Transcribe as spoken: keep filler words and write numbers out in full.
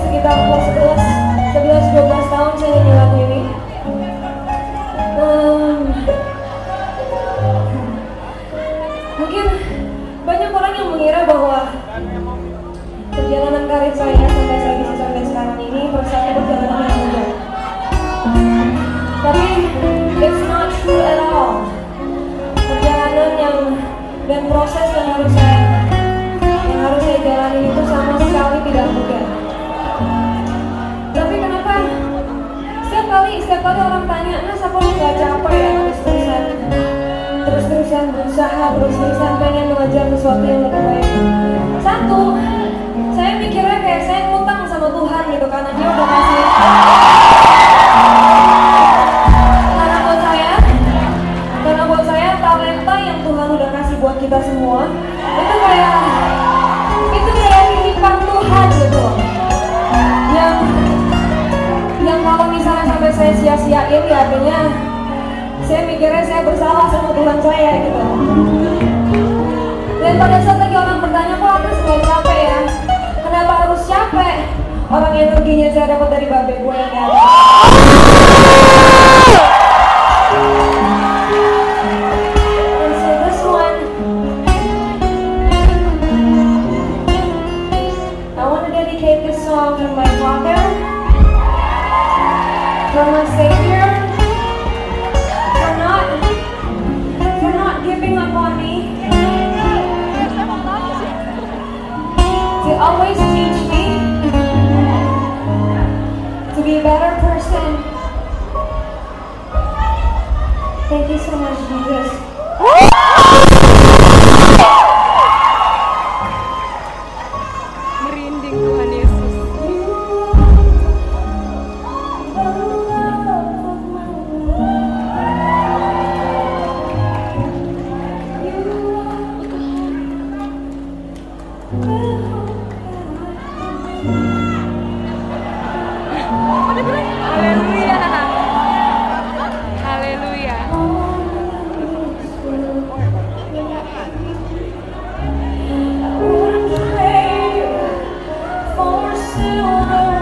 sekitar sebelas, sebelas dua belas tahun saya nyanyi lagu ini. um, Mungkin banyak orang yang mengira bahwa perjalanan karir saya sampai saya bisa sampai sekarang ini persatu perjalanan yang mudah. Tapi it's not true at all. Perjalanan yang dan proses yang harus saya yang harus saya jalani itu sama sekali tidak mudah. Tapi kenapa setiap kali setiap kali orang tanya, Nas apa lu gak capek ya terus-terusan terus-terusan berusaha terus-terusan pengen mengejar sesuatu yang lebih baik? Satu, saya mikirnya kayak saya ngutang sama Tuhan gitu, karena Dia udah kasih. Karena buat saya, karena buat saya talenta yang Tuhan udah kasih buat kita semua itu kayak itu kayak titipan Tuhan gitu, yang yang kalau misalnya sampai saya sia-siain ya artinya saya mikirnya saya bersalah sama Tuhan saya gitu. Dan pada saat lagi orang bertanya, kok aku nggak capek ya? Kenapa harus capek? Orang energinya saya dapat dari babe gue yang gak ada. And so this one, I want to dedicate this song to my father, for my Savior, for not, for not giving up on me. To always teach me to be a better person. Thank you so much, Jesus. Merinding Tuhan Yesus. Haleluya. Haleluya. For silver